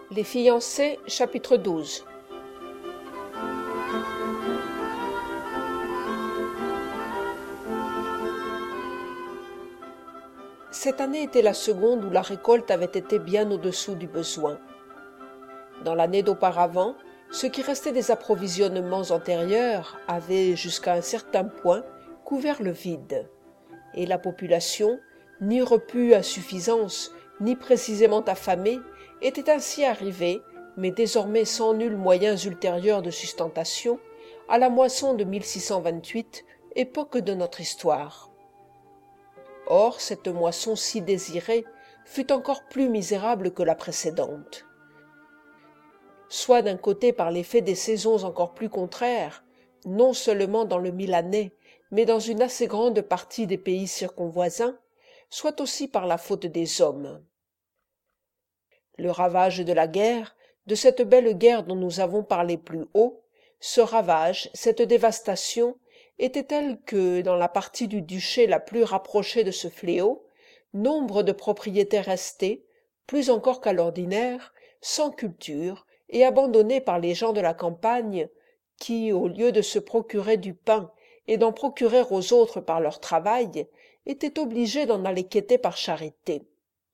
Les fiancés, chapitre 12. Cette année était la seconde où la récolte avait été bien au-dessous du besoin. Dans l'année d'auparavant, ce qui restait des approvisionnements antérieurs avait, jusqu'à un certain point, couvert le vide, et la population, ni repue à suffisance, ni précisément affamée, était ainsi arrivée, mais désormais sans nuls moyens ultérieurs de sustentation, à la moisson de 1628, époque de notre histoire. Or, cette moisson si désirée fut encore plus misérable que la précédente. Soit d'un côté par l'effet des saisons encore plus contraires, non seulement dans le Milanais, mais dans une assez grande partie des pays circonvoisins, soit aussi par la faute des hommes. Le ravage de la guerre, de cette belle guerre dont nous avons parlé plus haut, ce ravage, cette dévastation, était telle que, dans la partie du duché la plus rapprochée de ce fléau, nombre de propriétaires restés, plus encore qu'à l'ordinaire, sans culture et abandonnés par les gens de la campagne, qui, au lieu de se procurer du pain et d'en procurer aux autres par leur travail, étaient obligés d'en aller quêter par charité.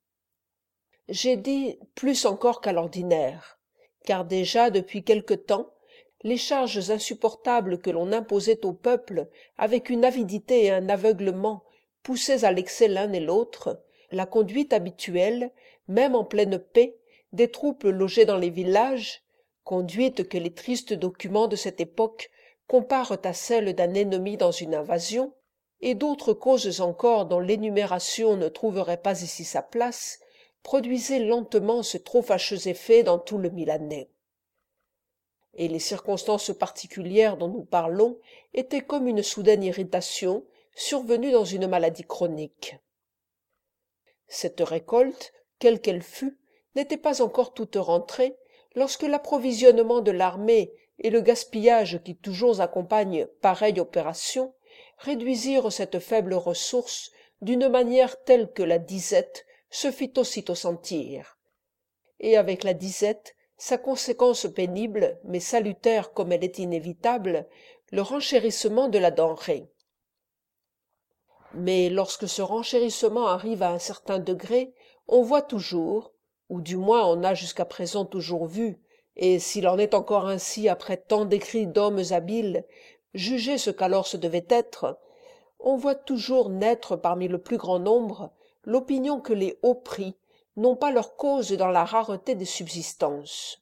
J'ai dit plus encore qu'à l'ordinaire, car déjà depuis quelque temps, les charges insupportables que l'on imposait au peuple avec une avidité et un aveuglement poussés à l'excès l'un et l'autre, la conduite habituelle, même en pleine paix, des troupes logées dans les villages, conduite que les tristes documents de cette époque comparent à celle d'un ennemi dans une invasion, et d'autres causes encore dont l'énumération ne trouverait pas ici sa place, produisait lentement ce trop fâcheux effet dans tout le Milanais. Et les circonstances particulières dont nous parlons étaient comme une soudaine irritation survenue dans une maladie chronique. Cette récolte, quelle qu'elle fût, n'était pas encore toute rentrée lorsque l'approvisionnement de l'armée et le gaspillage qui toujours accompagnent pareille opération réduisirent cette faible ressource d'une manière telle que la disette se fit aussitôt sentir. Et avec la disette, sa conséquence pénible, mais salutaire comme elle est inévitable, le renchérissement de la denrée. Mais lorsque ce renchérissement arrive à un certain degré, on voit toujours, ou du moins on a jusqu'à présent toujours vu, et s'il en est encore ainsi après tant d'écrits d'hommes habiles, jugez ce qu'alors ce devait être, on voit toujours naître parmi le plus grand nombre l'opinion que les hauts prix n'ont pas leur cause dans la rareté des subsistances.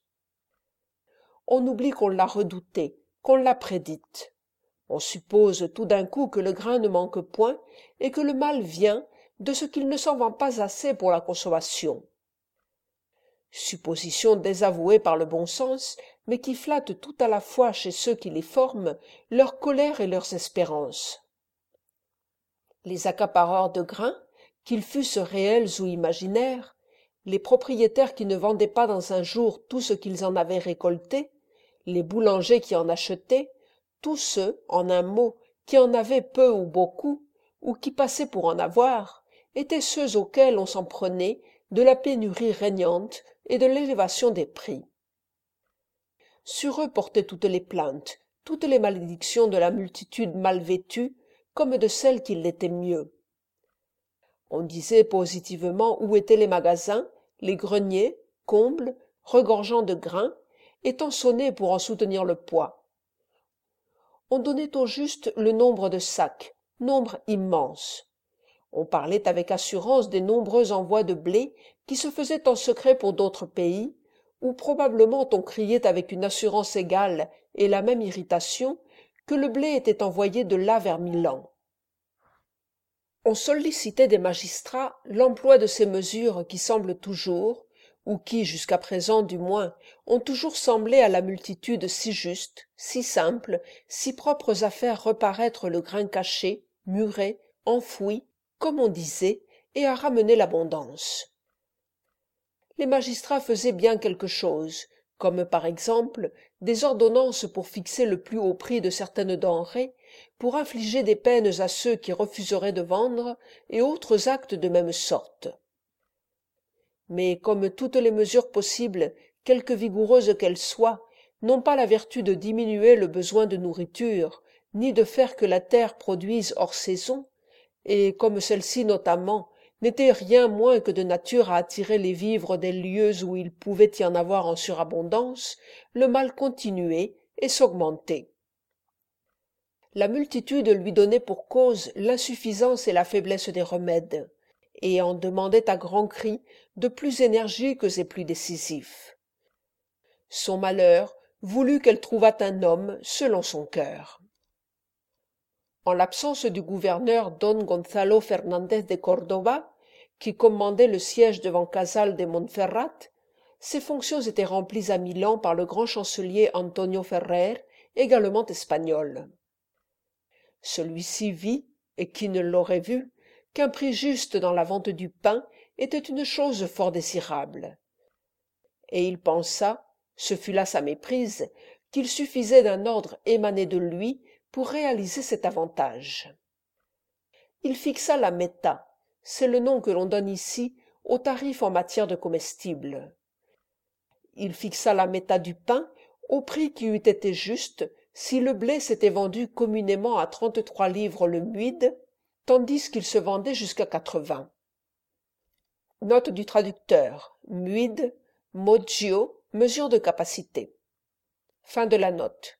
On oublie qu'on l'a redouté, qu'on l'a prédite. On suppose tout d'un coup que le grain ne manque point et que le mal vient de ce qu'il ne s'en vend pas assez pour la consommation. Supposition désavouée par le bon sens, mais qui flatte tout à la fois chez ceux qui les forment leur colère et leurs espérances. Les accapareurs de grains, qu'ils fussent réels ou imaginaires, les propriétaires qui ne vendaient pas dans un jour tout ce qu'ils en avaient récolté, les boulangers qui en achetaient, tous ceux, en un mot, qui en avaient peu ou beaucoup, ou qui passaient pour en avoir, étaient ceux auxquels on s'en prenait de la pénurie régnante et de l'élévation des prix. Sur eux portaient toutes les plaintes, toutes les malédictions de la multitude mal vêtue, comme de celles qui l'étaient mieux. On disait positivement où étaient les magasins, les greniers, combles, regorgeant de grains, étant sonnés pour en soutenir le poids. On donnait au juste le nombre de sacs, nombre immense. On parlait avec assurance des nombreux envois de blé qui se faisaient en secret pour d'autres pays, où probablement on criait avec une assurance égale et la même irritation que le blé était envoyé de là vers Milan. On sollicitait des magistrats l'emploi de ces mesures qui semblent toujours, ou qui, jusqu'à présent du moins, ont toujours semblé à la multitude si justes, si simples, si propres à faire reparaître le grain caché, muré, enfoui, comme on disait, et à ramener l'abondance. Les magistrats faisaient bien quelque chose, comme par exemple des ordonnances pour fixer le plus haut prix de certaines denrées, pour infliger des peines à ceux qui refuseraient de vendre, et autres actes de même sorte. Mais comme toutes les mesures possibles quelque vigoureuse qu'elle soit, n'ont pas la vertu de diminuer le besoin de nourriture, ni de faire que la terre produise hors saison, et comme celle-ci notamment n'était rien moins que de nature à attirer les vivres des lieux où il pouvait y en avoir en surabondance, le mal continuait et s'augmentait. La multitude lui donnait pour cause l'insuffisance et la faiblesse des remèdes, et en demandait à grands cris de plus énergiques et plus décisifs. Son malheur voulut qu'elle trouvât un homme selon son cœur. En l'absence du gouverneur don Gonzalo Fernandez de Córdoba, qui commandait le siège devant Casal de Montferrat, ses fonctions étaient remplies à Milan par le grand chancelier Antonio Ferrer, également espagnol. Celui-ci vit, et qui ne l'aurait vu, qu'un prix juste dans la vente du pain était une chose fort désirable. Et il pensa, ce fut là sa méprise, qu'il suffisait d'un ordre émané de lui pour réaliser cet avantage. Il fixa la meta, c'est le nom que l'on donne ici aux tarifs en matière de comestibles. Il fixa la meta du pain au prix qui eût été juste si le blé s'était vendu communément à 33 livres le muid, tandis qu'il se vendait jusqu'à 80. Note du traducteur. Muid, moggio, mesure de capacité. Fin de la note.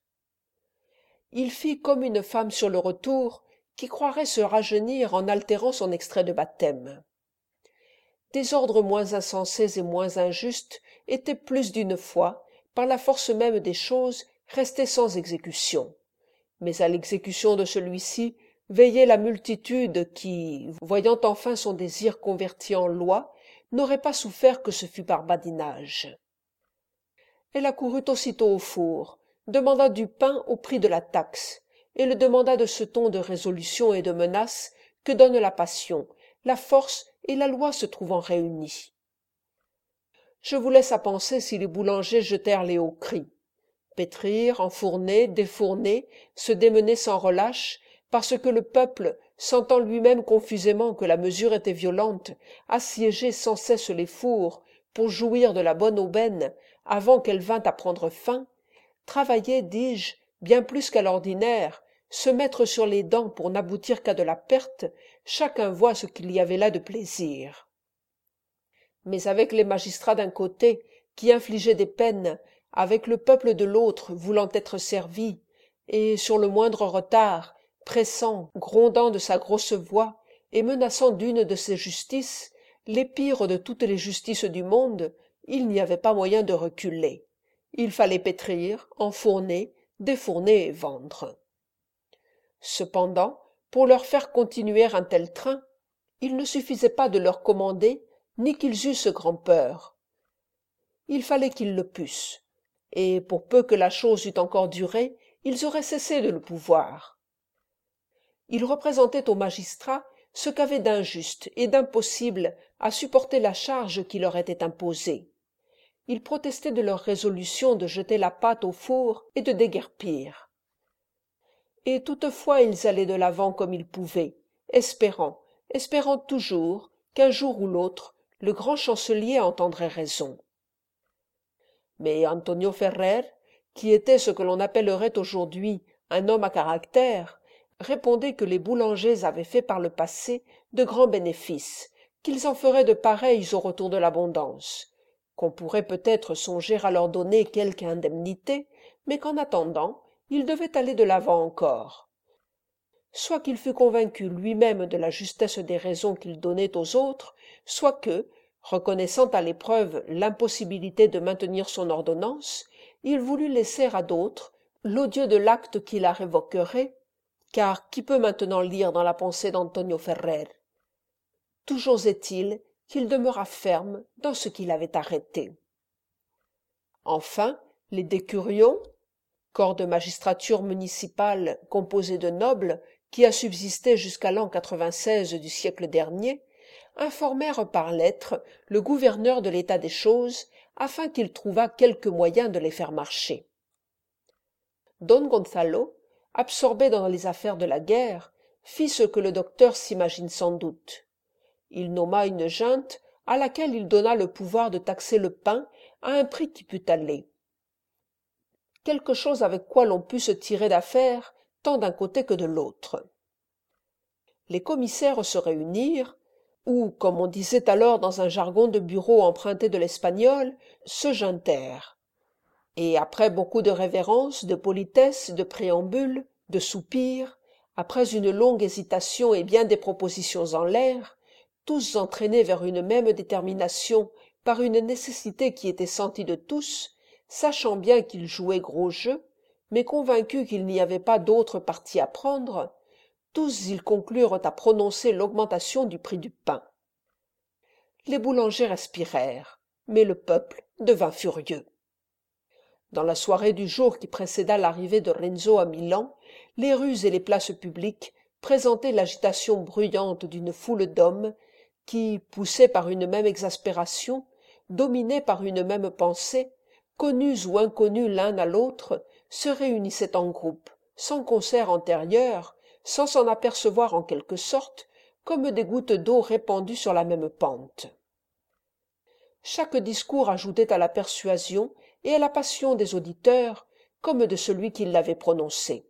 Il fit comme une femme sur le retour qui croirait se rajeunir en altérant son extrait de baptême. Des ordres moins insensés et moins injustes étaient plus d'une fois, par la force même des choses, restés sans exécution. Mais à l'exécution de celui-ci veillait la multitude qui, voyant enfin son désir converti en loi, n'aurait pas souffert que ce fût par badinage. Elle accourut aussitôt au four, demanda du pain au prix de la taxe, et le demanda de ce ton de résolution et de menace que donne la passion, la force et la loi se trouvant réunies. Je vous laisse à penser si les boulangers jetèrent les hauts cris. Pétrir, enfourner, défourner, se démener sans relâche, parce que le peuple, sentant lui-même confusément que la mesure était violente, assiégeait sans cesse les fours pour jouir de la bonne aubaine avant qu'elle vînt à prendre fin, travaillait, dis-je, bien plus qu'à l'ordinaire, se mettre sur les dents pour n'aboutir qu'à de la perte, chacun voit ce qu'il y avait là de plaisir. Mais avec les magistrats d'un côté, qui infligeaient des peines, avec le peuple de l'autre voulant être servi, et sur le moindre retard, pressant, grondant de sa grosse voix, et menaçant d'une de ses justices, les pires de toutes les justices du monde, il n'y avait pas moyen de reculer. Il fallait pétrir, enfourner, défourner et vendre. Cependant, pour leur faire continuer un tel train, il ne suffisait pas de leur commander, ni qu'ils eussent grand-peur. Il fallait qu'ils le pussent, et pour peu que la chose eût encore duré, ils auraient cessé de le pouvoir. Ils représentaient aux magistrats ce qu'avait d'injuste et d'impossible à supporter la charge qui leur était imposée. Ils protestaient de leur résolution de jeter la pâte au four et de déguerpir. Et toutefois ils allaient de l'avant comme ils pouvaient, espérant toujours qu'un jour ou l'autre le grand chancelier entendrait raison. Mais Antonio Ferrer, qui était ce que l'on appellerait aujourd'hui un homme à caractère, répondait que les boulangers avaient fait par le passé de grands bénéfices, qu'ils en feraient de pareils au retour de l'abondance, qu'on pourrait peut-être songer à leur donner quelque indemnité, mais qu'en attendant, ils devaient aller de l'avant encore. Soit qu'il fût convaincu lui-même de la justesse des raisons qu'il donnait aux autres, soit que, reconnaissant à l'épreuve l'impossibilité de maintenir son ordonnance, il voulut laisser à d'autres l'odieux de l'acte qui la révoquerait, car qui peut maintenant lire dans la pensée d'Antonio Ferrer? Toujours est-il qu'il demeura ferme dans ce qu'il avait arrêté. Enfin, les décurions, corps de magistrature municipale composé de nobles qui a subsisté jusqu'à l'an 96 du siècle dernier, informèrent par lettre le gouverneur de l'état des choses afin qu'il trouvât quelque moyen de les faire marcher. Don Gonzalo, absorbé dans les affaires de la guerre, fit ce que le docteur s'imagine sans doute. Il nomma une junte à laquelle il donna le pouvoir de taxer le pain à un prix qui pût aller. Quelque chose avec quoi l'on pût se tirer d'affaire, tant d'un côté que de l'autre. Les commissaires se réunirent, ou, comme on disait alors dans un jargon de bureau emprunté de l'espagnol, se jintèrent. Et après beaucoup de révérences, de politesses, de préambules, de soupirs, après une longue hésitation et bien des propositions en l'air, tous entraînés vers une même détermination par une nécessité qui était sentie de tous, sachant bien qu'ils jouaient gros jeu, mais convaincus qu'il n'y avait pas d'autre parti à prendre, tous ils conclurent à prononcer l'augmentation du prix du pain. Les boulangers respirèrent, mais le peuple devint furieux. Dans la soirée du jour qui précéda l'arrivée de Renzo à Milan, les rues et les places publiques présentaient l'agitation bruyante d'une foule d'hommes qui, poussés par une même exaspération, dominés par une même pensée, connus ou inconnus l'un à l'autre, se réunissaient en groupe, sans concert antérieur, sans s'en apercevoir en quelque sorte, comme des gouttes d'eau répandues sur la même pente. Chaque discours ajoutait à la persuasion et à la passion des auditeurs, comme de celui qui l'avait prononcé.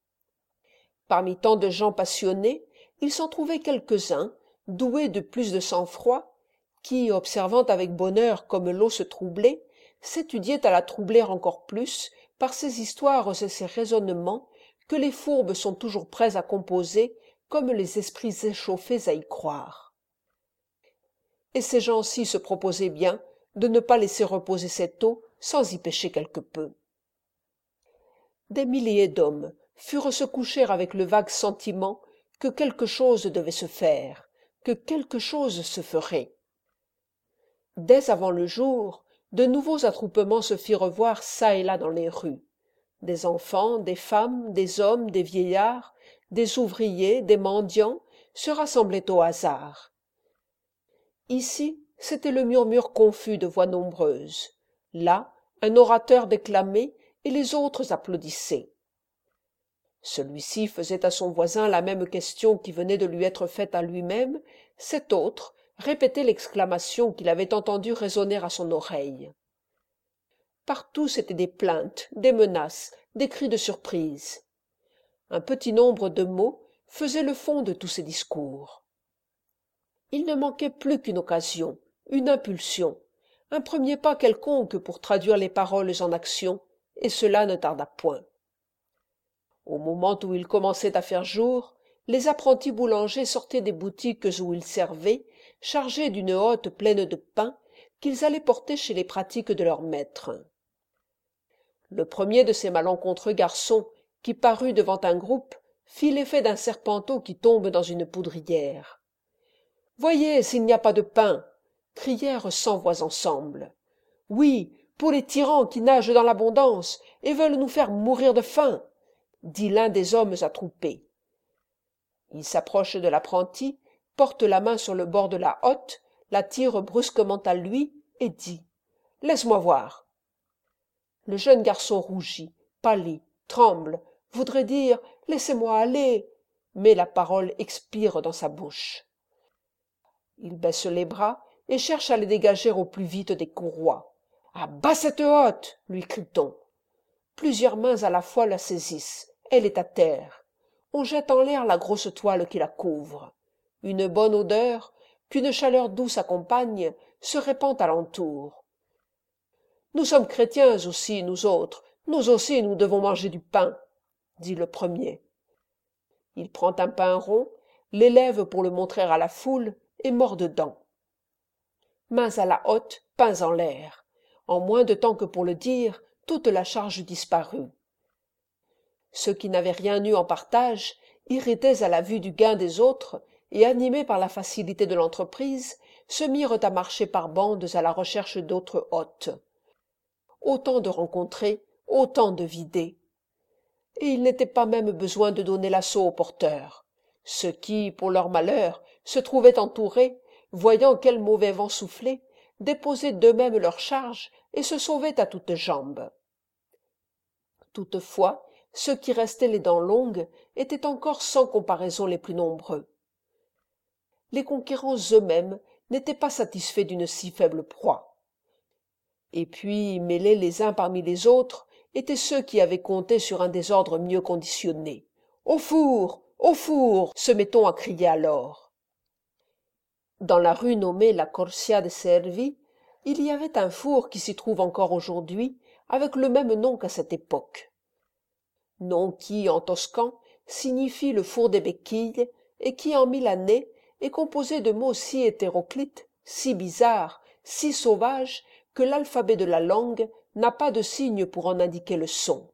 Parmi tant de gens passionnés, il s'en trouvait quelques-uns, doués de plus de sang-froid, qui, observant avec bonheur comme l'eau se troublait, s'étudiaient à la troubler encore plus par ces histoires et ces raisonnements que les fourbes sont toujours prêts à composer comme les esprits échauffés à y croire. Et ces gens-ci se proposaient bien de ne pas laisser reposer cette eau sans y pêcher quelque peu. Des milliers d'hommes furent se coucher avec le vague sentiment que quelque chose devait se faire, que quelque chose se ferait. Dès avant le jour, de nouveaux attroupements se firent voir çà et là dans les rues. Des enfants, des femmes, des hommes, des vieillards, des ouvriers, des mendiants se rassemblaient au hasard. Ici, c'était le murmure confus de voix nombreuses. Là, un orateur déclamait et les autres applaudissaient. Celui-ci faisait à son voisin la même question qui venait de lui être faite à lui-même, cet autre répétait l'exclamation qu'il avait entendu résonner à son oreille. Partout c'étaient des plaintes, des menaces, des cris de surprise. Un petit nombre de mots faisait le fond de tous ces discours. Il ne manquait plus qu'une occasion, une impulsion, un premier pas quelconque pour traduire les paroles en actions, et cela ne tarda point. Au moment où il commençait à faire jour, les apprentis boulangers sortaient des boutiques où ils servaient, chargés d'une hotte pleine de pain qu'ils allaient porter chez les pratiques de leurs maîtres. Le premier de ces malencontreux garçons, qui parut devant un groupe, fit l'effet d'un serpenteau qui tombe dans une poudrière. « Voyez s'il n'y a pas de pain !» crièrent 100 voix ensemble. « Oui, pour les tyrans qui nagent dans l'abondance et veulent nous faire mourir de faim !» dit l'un des hommes attroupés. Il s'approche de l'apprenti, porte la main sur le bord de la hotte, la tire brusquement à lui et dit « Laisse-moi voir !» Le jeune garçon rougit, pâlit, tremble, voudrait dire « Laissez-moi aller !» mais la parole expire dans sa bouche. Il baisse les bras et cherche à les dégager au plus vite des courroies. « À bas cette hotte !» lui crie-t-on. Plusieurs mains à la fois la saisissent. Elle est à terre. On jette en l'air la grosse toile qui la couvre. Une bonne odeur, qu'une chaleur douce accompagne, se répand alentour. « Nous sommes chrétiens aussi, nous autres. Nous aussi nous devons manger du pain, » dit le premier. Il prend un pain rond, l'élève pour le montrer à la foule, et mord dedans. Mains à la hotte, pains en l'air. En moins de temps que pour le dire, toute la charge disparut. Ceux qui n'avaient rien eu en partage, irrités à la vue du gain des autres, et animés par la facilité de l'entreprise, se mirent à marcher par bandes à la recherche d'autres hôtes. Autant de rencontrés, autant de vidés. Et il n'était pas même besoin de donner l'assaut aux porteurs. Ceux qui, pour leur malheur, se trouvaient entourés, voyant quel mauvais vent soufflait, déposaient d'eux-mêmes leurs charges et se sauvaient à toutes jambes. Toutefois, ceux qui restaient les dents longues étaient encore sans comparaison les plus nombreux. Les conquérants eux-mêmes n'étaient pas satisfaits d'une si faible proie. Et puis, mêlés les uns parmi les autres, étaient ceux qui avaient compté sur un désordre mieux conditionné. « Au four! Au four !» se met-on à crier alors. Dans la rue nommée la Corsia de Servi, il y avait un four qui s'y trouve encore aujourd'hui, avec le même nom qu'à cette époque. Nom qui, en toscan, signifie le four des béquilles, et qui, en milanais, est composé de mots si hétéroclites, si bizarres, si sauvages, que l'alphabet de la langue n'a pas de signe pour en indiquer le son.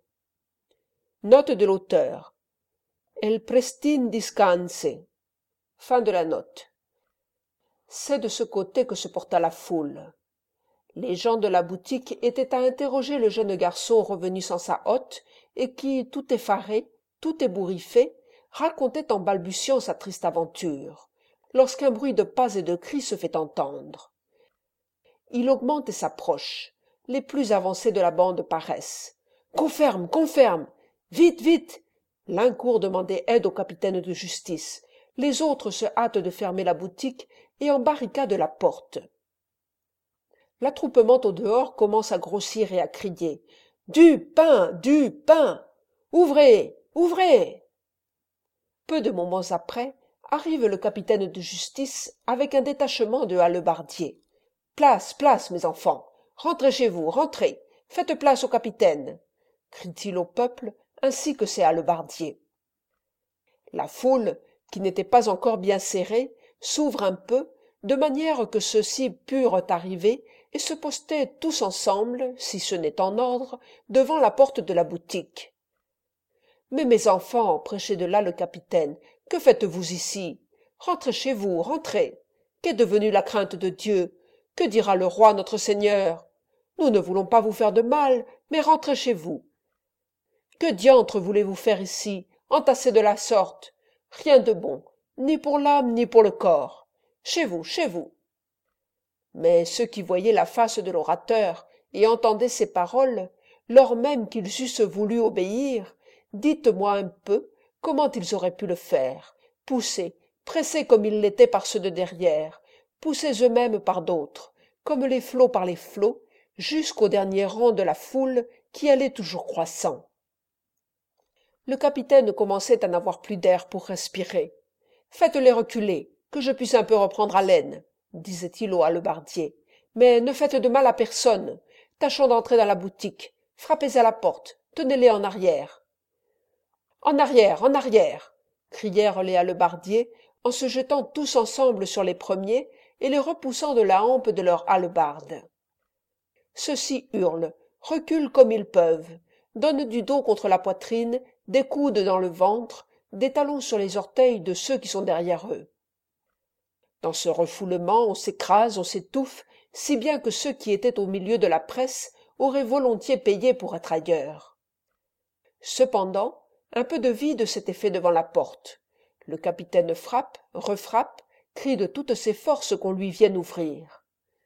Note de l'auteur. El prestin discanse. Fin de la note. C'est de ce côté que se porta la foule. Les gens de la boutique étaient à interroger le jeune garçon revenu sans sa hotte et qui, tout effaré, tout ébouriffé, racontait en balbutiant sa triste aventure, lorsqu'un bruit de pas et de cris se fait entendre. Il augmente et s'approche. Les plus avancés de la bande paraissent. « Qu'on ferme, qu'on ferme ! Vite, vite !» L'un court demander aide au capitaine de justice. Les autres se hâtent de fermer la boutique et embarricadent la porte. L'attroupement au dehors commence à grossir et à crier. « Du pain! Du pain! Ouvrez! Ouvrez !» Peu de moments après, arrive le capitaine de justice avec un détachement de hallebardiers. « Place, place, mes enfants! Rentrez chez vous, rentrez! Faites place au capitaine !» crie-t-il au peuple ainsi que ses hallebardiers. La foule, qui n'était pas encore bien serrée, s'ouvre un peu, de manière que ceux-ci purent arriver et se poster tous ensemble, si ce n'est en ordre, devant la porte de la boutique. « Mais mes enfants, prêchait de là le capitaine, que faites-vous ici? Rentrez chez vous, rentrez. Qu'est devenue la crainte de Dieu? Que dira le roi notre Seigneur? Nous ne voulons pas vous faire de mal, mais rentrez chez vous. Que diantre voulez-vous faire ici, entassés de la sorte? Rien de bon, ni pour l'âme, ni pour le corps. Chez vous, chez vous. » Mais ceux qui voyaient la face de l'orateur et entendaient ces paroles, lors même qu'ils eussent voulu obéir, dites-moi un peu comment ils auraient pu le faire, poussés, pressés comme ils l'étaient par ceux de derrière, poussés eux-mêmes par d'autres, comme les flots par les flots, jusqu'au dernier rang de la foule qui allait toujours croissant. Le capitaine commençait à n'avoir plus d'air pour respirer. « Faites-les reculer, que je puisse un peu reprendre haleine, » disait-il au hallebardier. « Mais ne faites de mal à personne. Tâchons d'entrer dans la boutique. Frappez à la porte. Tenez-les en arrière. »« En arrière, en arrière !» crièrent les hallebardiers en se jetant tous ensemble sur les premiers et les repoussant de la hampe de leurs hallebardes. Ceux-ci hurlent, reculent comme ils peuvent, donnent du dos contre la poitrine, des coudes dans le ventre, des talons sur les orteils de ceux qui sont derrière eux. Dans ce refoulement, on s'écrase, on s'étouffe, si bien que ceux qui étaient au milieu de la presse auraient volontiers payé pour être ailleurs. Cependant, un peu de vide s'était fait devant la porte. Le capitaine frappe, refrappe, crie de toutes ses forces qu'on lui vienne ouvrir.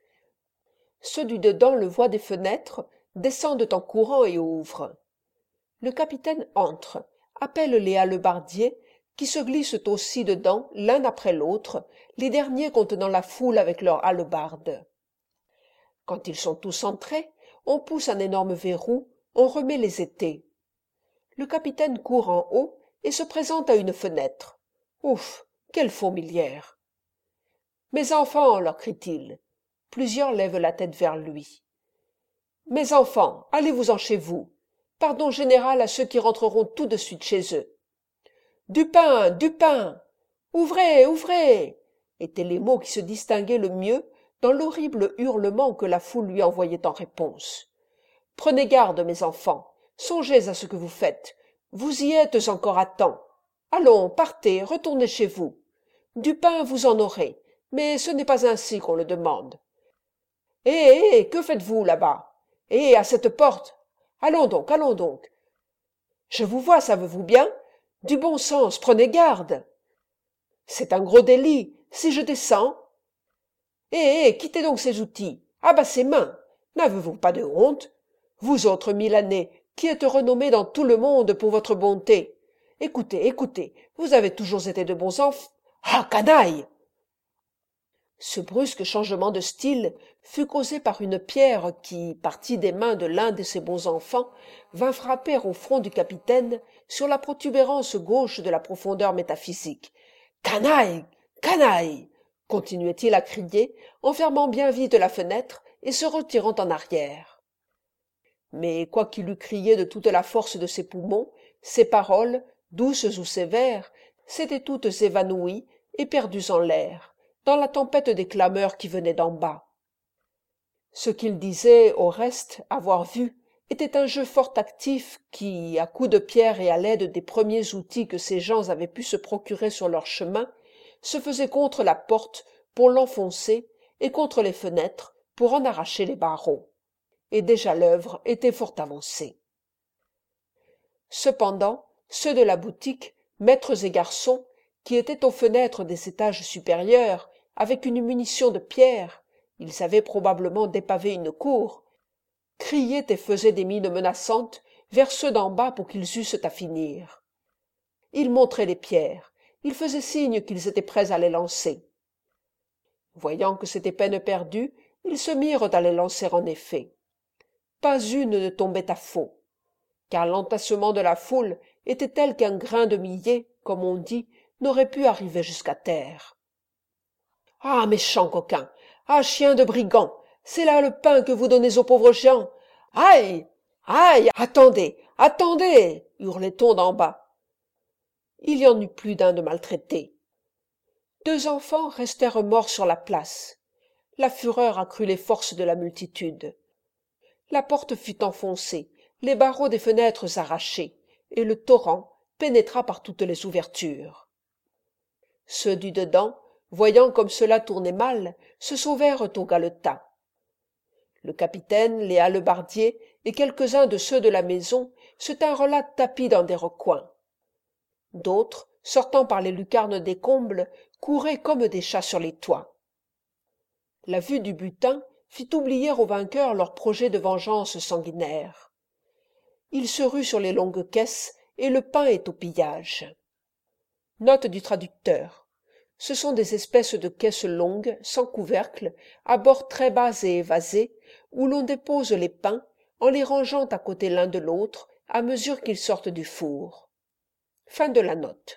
Ceux du dedans le voient des fenêtres, descendent en courant et ouvrent. Le capitaine entre, appelle les hallebardiers, qui se glissent aussi dedans, l'un après l'autre, les derniers contenant la foule avec leurs hallebardes. Quand ils sont tous entrés, on pousse un énorme verrou, on remet les étais. Le capitaine court en haut et se présente à une fenêtre. Ouf, quelle fourmilière! « Mes enfants, leur crie-t-il. Plusieurs lèvent la tête vers lui. « Mes enfants, allez-vous-en chez vous. Pardon général à ceux qui rentreront tout de suite chez eux. »« Du pain, du pain ! Ouvrez, ouvrez !» étaient les mots qui se distinguaient le mieux dans l'horrible hurlement que la foule lui envoyait en réponse. « Prenez garde, mes enfants, songez à ce que vous faites, vous y êtes encore à temps. Allons, partez, retournez chez vous. Du pain vous en aurez, mais ce n'est pas ainsi qu'on le demande. Eh, que faites-vous là-bas? Eh, à cette porte! Allons donc, allons donc. Je vous vois, savez-vous bien? Du bon sens, prenez garde. C'est un gros délit, si je descends. Eh, quittez donc ces outils, à bas ces mains. N'avez-vous pas de honte? Vous autres Milanais, qui êtes renommés dans tout le monde pour votre bonté. Écoutez, écoutez, vous avez toujours été de bons enfants. Ah, canaille! Ce brusque changement de style fut causé par une pierre qui, partie des mains de l'un de ces bons enfants, vint frapper au front du capitaine sur la protubérance gauche de la profondeur métaphysique. « Canaille! Canaille !» continuait-il à crier, en fermant bien vite la fenêtre et se retirant en arrière. Mais quoiqu'il eût crié de toute la force de ses poumons, ses paroles, douces ou sévères, s'étaient toutes évanouies et perdues en l'air, dans la tempête des clameurs qui venaient d'en bas. Ce qu'il disait, au reste, avoir vu, était un jeu fort actif qui, à coups de pierre et à l'aide des premiers outils que ces gens avaient pu se procurer sur leur chemin, se faisait contre la porte pour l'enfoncer et contre les fenêtres pour en arracher les barreaux. Et déjà l'œuvre était fort avancée. Cependant, ceux de la boutique, maîtres et garçons, qui étaient aux fenêtres des étages supérieurs, avec une munition de pierre, ils avaient probablement dépavé une cour, criaient et faisaient des mines menaçantes vers ceux d'en bas pour qu'ils eussent à finir. Ils montraient les pierres, ils faisaient signe qu'ils étaient prêts à les lancer. Voyant que c'était peine perdue, ils se mirent à les lancer en effet. Pas une ne tombait à faux, car l'entassement de la foule était tel qu'un grain de millet, comme on dit, n'aurait pu arriver jusqu'à terre. « Ah, méchants coquins! Ah, chiens de brigands! C'est là le pain que vous donnez aux pauvres gens! Aïe! Aïe! Attendez! Attendez! Hurlait-on d'en bas. Il y en eut plus d'un de maltraité. 2 enfants restèrent morts sur la place. La fureur accrut les forces de la multitude. La porte fut enfoncée, les barreaux des fenêtres arrachés, et le torrent pénétra par toutes les ouvertures. Ceux du dedans, voyant comme cela tournait mal, se sauvèrent au galetas. Le capitaine, les hallebardiers et quelques-uns de ceux de la maison se tinrent là tapis dans des recoins. D'autres, sortant par les lucarnes des combles, couraient comme des chats sur les toits. La vue du butin fit oublier aux vainqueurs leur projet de vengeance sanguinaire. Ils se ruent sur les longues caisses, et le pain est au pillage. Note du traducteur. Ce sont des espèces de caisses longues, sans couvercle, à bords très bas et évasés, où l'on dépose les pains, en les rangeant à côté l'un de l'autre, à mesure qu'ils sortent du four. Fin de la note.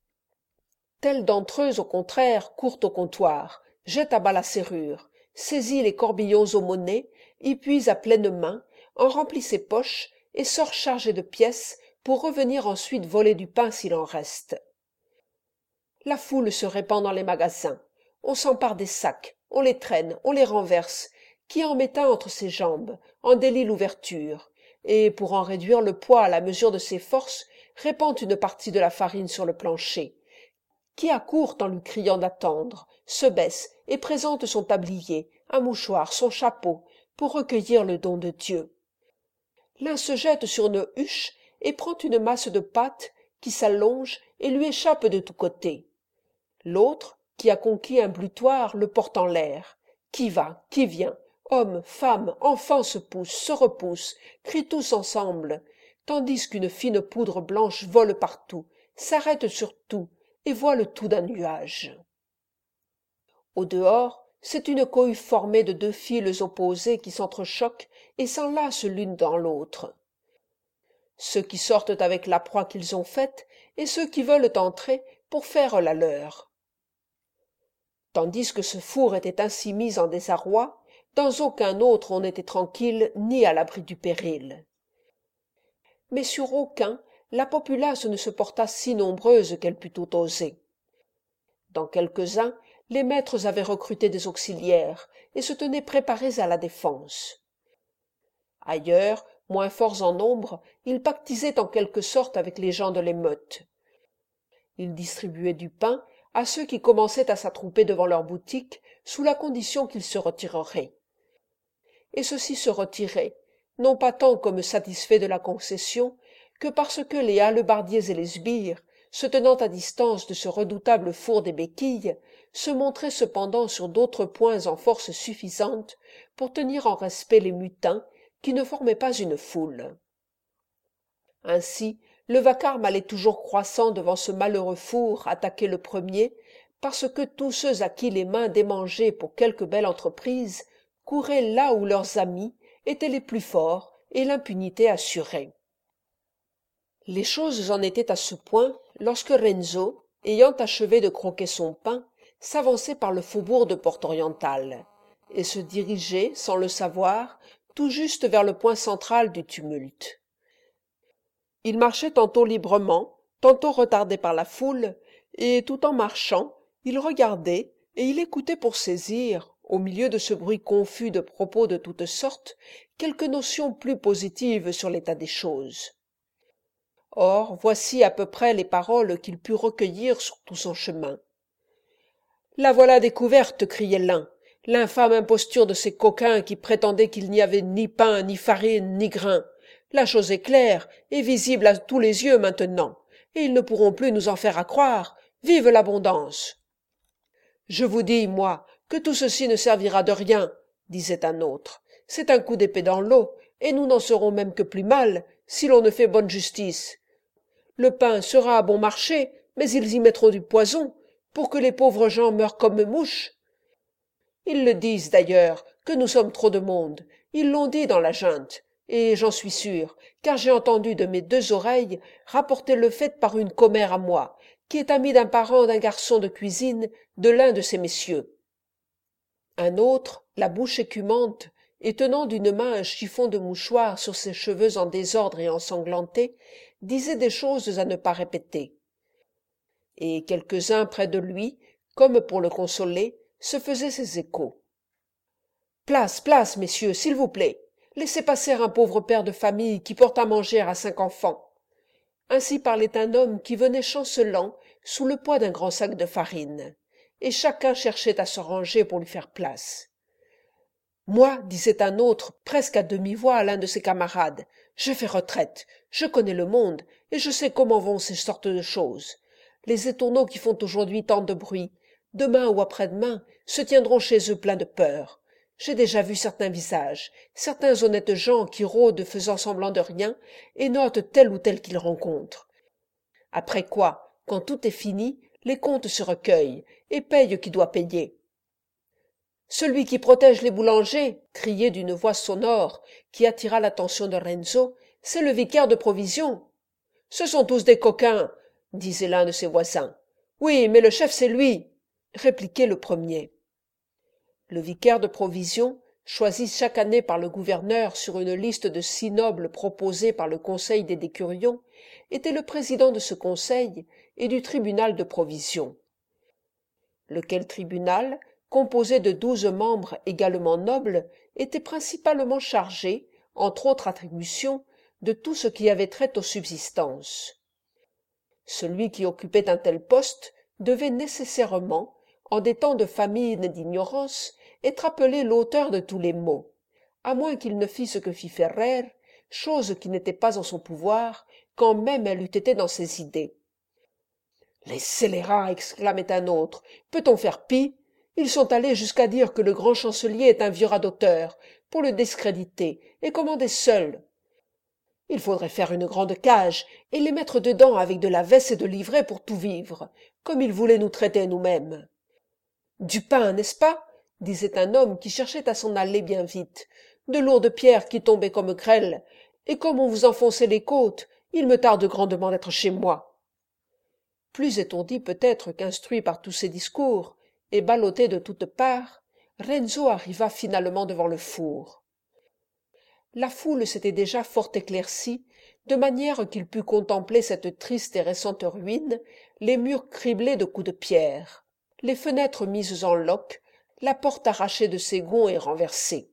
Tel d'entre eux, au contraire, court au comptoir, jette à bas la serrure, saisit les corbillons aux monnaies, y puise à pleines mains, en remplit ses poches, et sort chargé de pièces, pour revenir ensuite voler du pain s'il en reste. La foule se répand dans les magasins, on s'empare des sacs, on les traîne, on les renverse, qui en met un entre ses jambes, en délie l'ouverture, et, pour en réduire le poids à la mesure de ses forces, répand une partie de la farine sur le plancher, qui accourt en lui criant d'attendre, se baisse et présente son tablier, un mouchoir, son chapeau, pour recueillir le don de Dieu. L'un se jette sur une huche et prend une masse de pâte qui s'allonge et lui échappe de tous côtés. L'autre, qui a conquis un blutoir, le porte en l'air. Qui va, qui vient, hommes, femmes, enfants se poussent, se repoussent, crient tous ensemble, tandis qu'une fine poudre blanche vole partout, s'arrête sur tout, et voit le tout d'un nuage. Au dehors, c'est une cohue formée de 2 files opposées qui s'entrechoquent et s'enlacent l'une dans l'autre. Ceux qui sortent avec la proie qu'ils ont faite et ceux qui veulent entrer pour faire la leur. Tandis que ce four était ainsi mis en désarroi, dans aucun autre on n'était tranquille ni à l'abri du péril. Mais sur aucun la populace ne se porta si nombreuse qu'elle pût tout oser. Dans quelques-uns, les maîtres avaient recruté des auxiliaires et se tenaient préparés à la défense. Ailleurs, moins forts en nombre, ils pactisaient en quelque sorte avec les gens de l'émeute. Ils distribuaient du pain à ceux qui commençaient à s'attrouper devant leurs boutiques sous la condition qu'ils se retireraient. Et ceux-ci se retiraient, non pas tant comme satisfaits de la concession, que parce que les hallebardiers et les sbires, se tenant à distance de ce redoutable four des béquilles, se montraient cependant sur d'autres points en force suffisante pour tenir en respect les mutins qui ne formaient pas une foule. Ainsi, le vacarme allait toujours croissant devant ce malheureux four attaqué le premier, parce que tous ceux à qui les mains démangeaient pour quelque belle entreprise couraient là où leurs amis étaient les plus forts et l'impunité assurée. Les choses en étaient à ce point lorsque Renzo, ayant achevé de croquer son pain, s'avançait par le faubourg de Porte-Orientale et se dirigeait, sans le savoir, tout juste vers le point central du tumulte. Il marchait tantôt librement, tantôt retardé par la foule, et tout en marchant, il regardait et il écoutait pour saisir, au milieu de ce bruit confus de propos de toutes sortes, quelques notions plus positives sur l'état des choses. Or, voici à peu près les paroles qu'il put recueillir sur tout son chemin. La voilà découverte, criait l'un, l'infâme imposture de ces coquins qui prétendaient qu'il n'y avait ni pain, ni farine, ni grain. La chose est claire et visible à tous les yeux maintenant, et ils ne pourront plus nous en faire accroire. Vive l'abondance! Je vous dis, moi, que tout ceci ne servira de rien, disait un autre. C'est un coup d'épée dans l'eau, et nous n'en serons même que plus mal, si l'on ne fait bonne justice. Le pain sera à bon marché, mais ils y mettront du poison, pour que les pauvres gens meurent comme mouches. Ils le disent d'ailleurs, que nous sommes trop de monde. Ils l'ont dit dans la junte, et j'en suis sûr, car j'ai entendu de mes deux oreilles rapporter le fait par une commère à moi, qui est amie d'un parent d'un garçon de cuisine de l'un de ces messieurs. Un autre, la bouche écumante, et tenant d'une main un chiffon de mouchoir sur ses cheveux en désordre et ensanglantés, disait des choses à ne pas répéter. Et quelques-uns près de lui, comme pour le consoler, se faisaient ses échos. Place, place, messieurs, s'il vous plaît. Laissez passer un pauvre père de famille qui porte à manger à 5 enfants. Ainsi parlait un homme qui venait chancelant sous le poids d'un grand sac de farine, et chacun cherchait à se ranger pour lui faire place. Moi, disait un autre, presque à demi-voix à l'un de ses camarades, je fais retraite, je connais le monde, et je sais comment vont ces sortes de choses. Les étourneaux qui font aujourd'hui tant de bruit, demain ou après-demain, se tiendront chez eux pleins de peur. J'ai déjà vu certains visages, certains honnêtes gens qui rôdent faisant semblant de rien et notent tel ou tel qu'ils rencontrent. Après quoi, quand tout est fini, les comptes se recueillent et paye qui doit payer. Celui qui protège les boulangers, criait d'une voix sonore qui attira l'attention de Renzo, c'est le vicaire de provision. Ce sont tous des coquins, disait l'un de ses voisins. Oui, mais le chef c'est lui, répliquait le premier. Le vicaire de provision, choisi chaque année par le gouverneur sur une liste de 6 nobles proposée par le conseil des décurions, était le président de ce conseil et du tribunal de provision. Lequel tribunal, composé de 12 membres également nobles, était principalement chargé, entre autres attributions, de tout ce qui avait trait aux subsistances. Celui qui occupait un tel poste devait nécessairement, en des temps de famine et d'ignorance, être appelé l'auteur de tous les maux, à moins qu'il ne fît ce que fit Ferrer, chose qui n'était pas en son pouvoir, quand même elle eût été dans ses idées. Les scélérats, exclamait un autre, peut-on faire pis? Ils sont allés jusqu'à dire que le grand chancelier est un vieux radoteur, pour le discréditer, et commander seul. Il faudrait faire une grande cage, et les mettre dedans avec de la veste et de l'ivraie pour tout vivre, comme ils voulaient nous traiter nous-mêmes. Du pain, n'est-ce pas? Disait un homme qui cherchait à s'en aller bien vite. De lourdes pierres qui tombaient comme grêle, et comme on vous enfonçait les côtes, il me tarde grandement d'être chez moi. Plus étourdi peut-être qu'instruit par tous ces discours, et ballotté de toutes parts, Renzo arriva finalement devant le four. La foule s'était déjà fort éclaircie, de manière qu'il put contempler cette triste et récente ruine, les murs criblés de coups de pierre, les fenêtres mises en loques, la porte arrachée de ses gonds et renversée.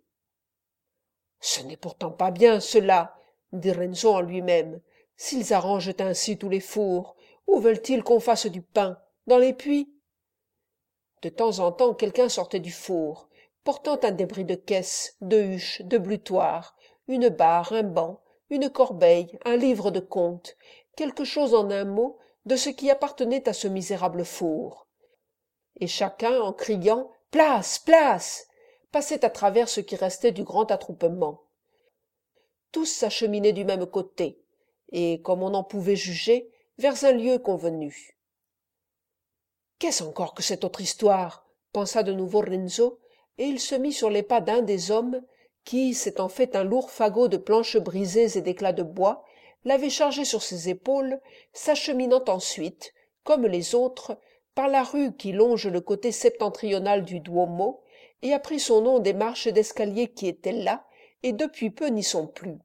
« Ce n'est pourtant pas bien, cela, dit Renzo en lui-même. S'ils arrangent ainsi tous les fours, où veulent-ils qu'on fasse du pain? Dans les puits? » De temps en temps, quelqu'un sortait du four, portant un débris de caisse, de huche, de blutoir, une barre, un banc, une corbeille, un livre de compte, quelque chose en un mot de ce qui appartenait à ce misérable four. Et chacun, en criant « Place, place !» passait à travers ce qui restait du grand attroupement. Tous s'acheminaient du même côté, et, comme on en pouvait juger, vers un lieu convenu. Qu'est-ce encore que cette autre histoire? Pensa de nouveau Renzo, et il se mit sur les pas d'un des hommes qui, s'étant fait un lourd fagot de planches brisées et d'éclats de bois, l'avait chargé sur ses épaules, s'acheminant ensuite, comme les autres, par la rue qui longe le côté septentrional du Duomo, et a pris son nom des marches d'escalier qui étaient là, et depuis peu n'y sont plus.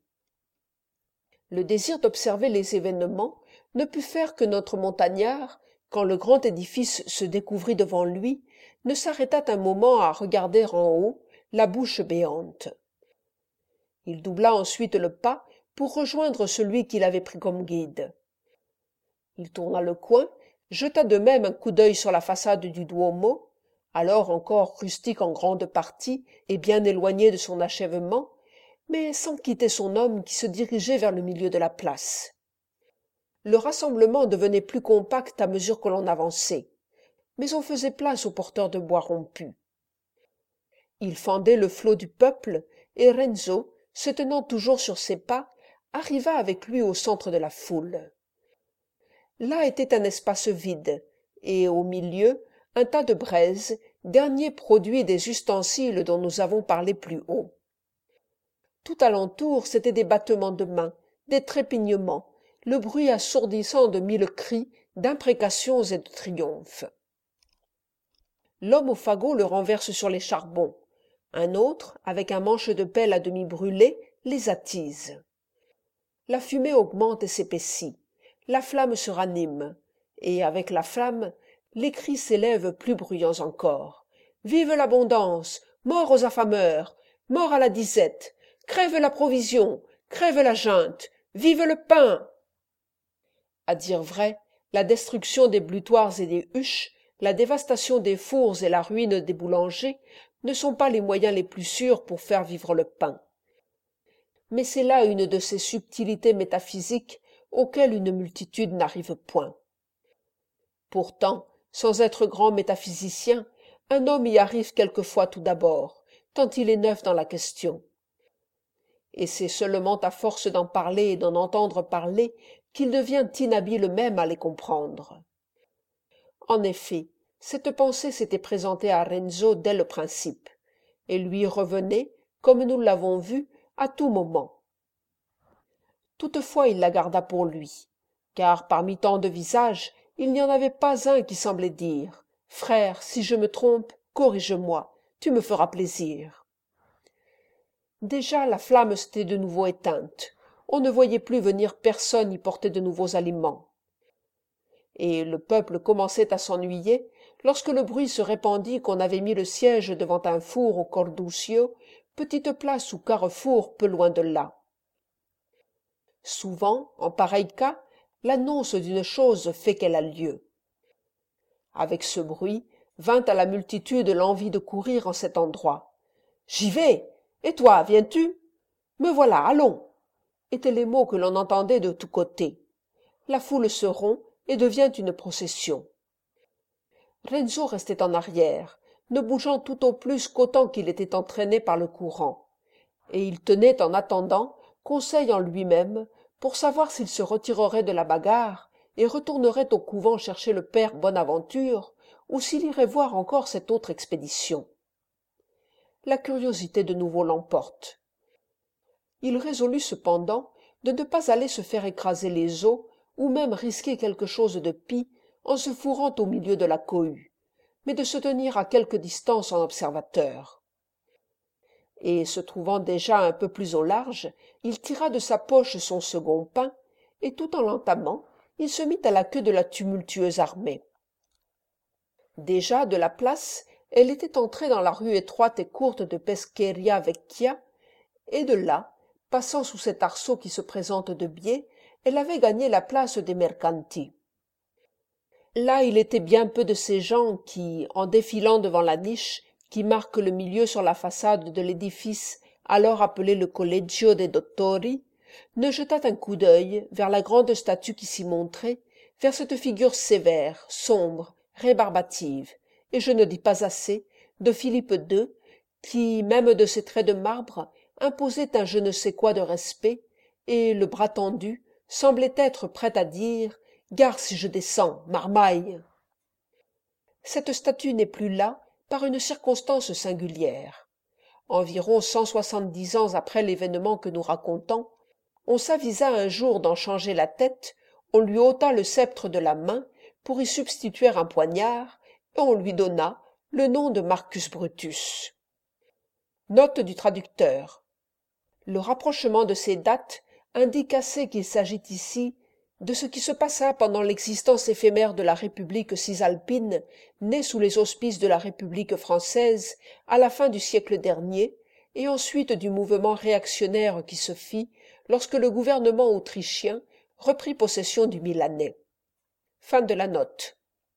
Le désir d'observer les événements ne put faire que notre montagnard, quand le grand édifice se découvrit devant lui, ne s'arrêta un moment à regarder en haut, la bouche béante. Il doubla ensuite le pas pour rejoindre celui qu'il avait pris comme guide. Il tourna le coin, jeta de même un coup d'œil sur la façade du Duomo, alors encore rustique en grande partie et bien éloigné de son achèvement, mais sans quitter son homme qui se dirigeait vers le milieu de la place. Le rassemblement devenait plus compact à mesure que l'on avançait, mais on faisait place aux porteurs de bois rompus. Il fendait le flot du peuple, et Renzo, se tenant toujours sur ses pas, arriva avec lui au centre de la foule. Là était un espace vide, et au milieu, un tas de braises, dernier produit des ustensiles dont nous avons parlé plus haut. Tout alentour, c'étaient des battements de mains, des trépignements, le bruit assourdissant de mille cris, d'imprécations et de triomphes. L'homme au fagot le renverse sur les charbons. Un autre, avec un manche de pelle à demi brûlé, les attise. La fumée augmente et s'épaissit. La flamme se ranime. Et avec la flamme, les cris s'élèvent plus bruyants encore. Vive l'abondance! Mort aux affameurs! Mort à la disette! Crève la provision! Crève la junte! Vive le pain! À dire vrai, la destruction des blutoirs et des huches, la dévastation des fours et la ruine des boulangers ne sont pas les moyens les plus sûrs pour faire vivre le pain. Mais c'est là une de ces subtilités métaphysiques auxquelles une multitude n'arrive point. Pourtant, sans être grand métaphysicien, un homme y arrive quelquefois tout d'abord, tant il est neuf dans la question. Et c'est seulement à force d'en parler et d'en entendre parler qu'il devient inhabile même à les comprendre. En effet, cette pensée s'était présentée à Renzo dès le principe, et lui revenait, comme nous l'avons vu, à tout moment. Toutefois il la garda pour lui, car parmi tant de visages, il n'y en avait pas un qui semblait dire « Frère, si je me trompe, corrige-moi, tu me feras plaisir. » Déjà la flamme s'était de nouveau éteinte, on ne voyait plus venir personne y porter de nouveaux aliments. Et le peuple commençait à s'ennuyer lorsque le bruit se répandit qu'on avait mis le siège devant un four au Corduccio, petite place ou carrefour peu loin de là. Souvent, en pareil cas, l'annonce d'une chose fait qu'elle a lieu. Avec ce bruit vint à la multitude l'envie de courir en cet endroit. « J'y vais. Et toi, viens-tu? Me voilà, allons !» étaient les mots que l'on entendait de tous côtés. La foule se rompt et devient une procession. Renzo restait en arrière, ne bougeant tout au plus qu'autant qu'il était entraîné par le courant, et il tenait en attendant conseil en lui-même pour savoir s'il se retirerait de la bagarre et retournerait au couvent chercher le père Bonaventure ou s'il irait voir encore cette autre expédition. La curiosité de nouveau l'emporte. Il résolut cependant de ne pas aller se faire écraser les os ou même risquer quelque chose de pis en se fourrant au milieu de la cohue, mais de se tenir à quelque distance en observateur. Et se trouvant déjà un peu plus au large, il tira de sa poche son second pain, et tout en l'entamant, il se mit à la queue de la tumultueuse armée. Déjà de la place, elle était entrée dans la rue étroite et courte de Pescheria Vecchia, et de là, passant sous cet arceau qui se présente de biais, elle avait gagné la place des Mercanti. Là il était bien peu de ces gens qui, en défilant devant la niche qui marque le milieu sur la façade de l'édifice alors appelé le Collegio dei Dottori, ne jetaient un coup d'œil vers la grande statue qui s'y montrait, vers cette figure sévère, sombre, rébarbative, et je ne dis pas assez, de Philippe II, qui, même de ses traits de marbre, imposait un je ne sais quoi de respect, et, le bras tendu, semblait être prêt à dire « Gare si je descends, marmaille !» Cette statue n'est plus là par une circonstance singulière. Environ 170 ans après l'événement que nous racontons, on s'avisa un jour d'en changer la tête, on lui ôta le sceptre de la main pour y substituer un poignard, et on lui donna le nom de Marcus Brutus. Note du traducteur. Le rapprochement de ces dates indique assez qu'il s'agit ici de ce qui se passa pendant l'existence éphémère de la République cisalpine, née sous les auspices de la République française à la fin du siècle dernier, et ensuite du mouvement réactionnaire qui se fit lorsque le gouvernement autrichien reprit possession du Milanais. Fin de la note.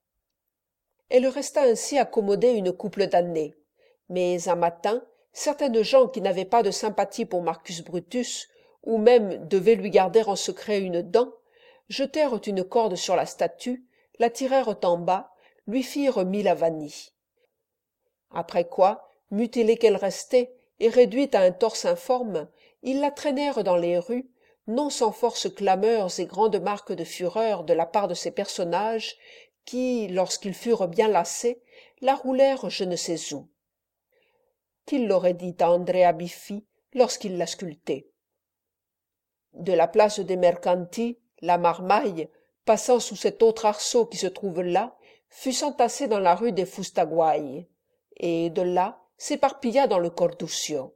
Elle resta ainsi accommodée une couple d'années, mais un matin, certaines gens qui n'avaient pas de sympathie pour Marcus Brutus, ou même devaient lui garder en secret une dent, jetèrent une corde sur la statue, la tirèrent en bas, lui firent 1000 avanies. Après quoi, mutilée qu'elle restait, et réduite à un torse informe, ils la traînèrent dans les rues, non sans forces clameurs et grandes marques de fureur de la part de ces personnages qui, lorsqu'ils furent bien lassés, la roulèrent je ne sais où. Qu'il l'aurait dit à Andrea Biffi lorsqu'il la sculptait. De la place des Mercanti, la marmaille, passant sous cet autre arceau qui se trouve là, fut s'entasser dans la rue des Fustaguai, et de là s'éparpilla dans le Corduccio.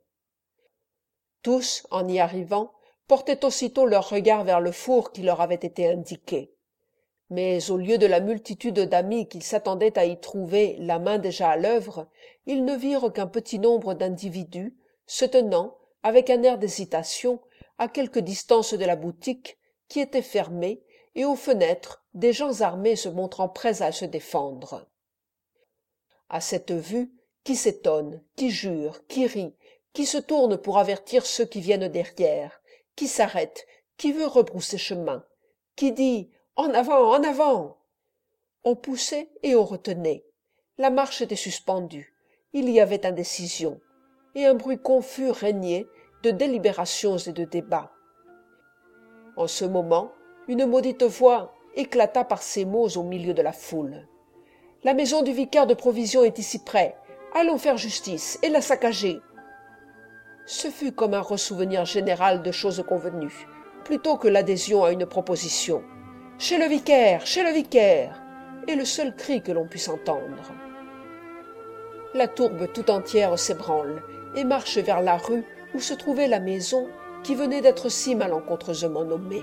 Tous, en y arrivant, portaient aussitôt leur regard vers le four qui leur avait été indiqué. Mais au lieu de la multitude d'amis qu'ils s'attendaient à y trouver la main déjà à l'œuvre, ils ne virent qu'un petit nombre d'individus se tenant, avec un air d'hésitation, à quelque distance de la boutique, qui était fermée, et aux fenêtres, des gens armés se montrant prêts à se défendre. À cette vue, qui s'étonne, qui jure, qui rit, qui se tourne pour avertir ceux qui viennent derrière, qui s'arrête, qui veut rebrousser chemin, qui dit « En avant, en avant !» On poussait et on retenait. La marche était suspendue. Il y avait indécision. Et un bruit confus régnait de délibérations et de débats. En ce moment, une maudite voix éclata par ces mots au milieu de la foule. « La maison du vicaire de provisions est ici près. Allons faire justice et la saccager. » Ce fut comme un ressouvenir général de choses convenues, plutôt que l'adhésion à une proposition. « Chez le vicaire, chez le vicaire !» est le seul cri que l'on puisse entendre. La tourbe tout entière s'ébranle et marche vers la rue où se trouvait la maison qui venait d'être si malencontreusement nommée.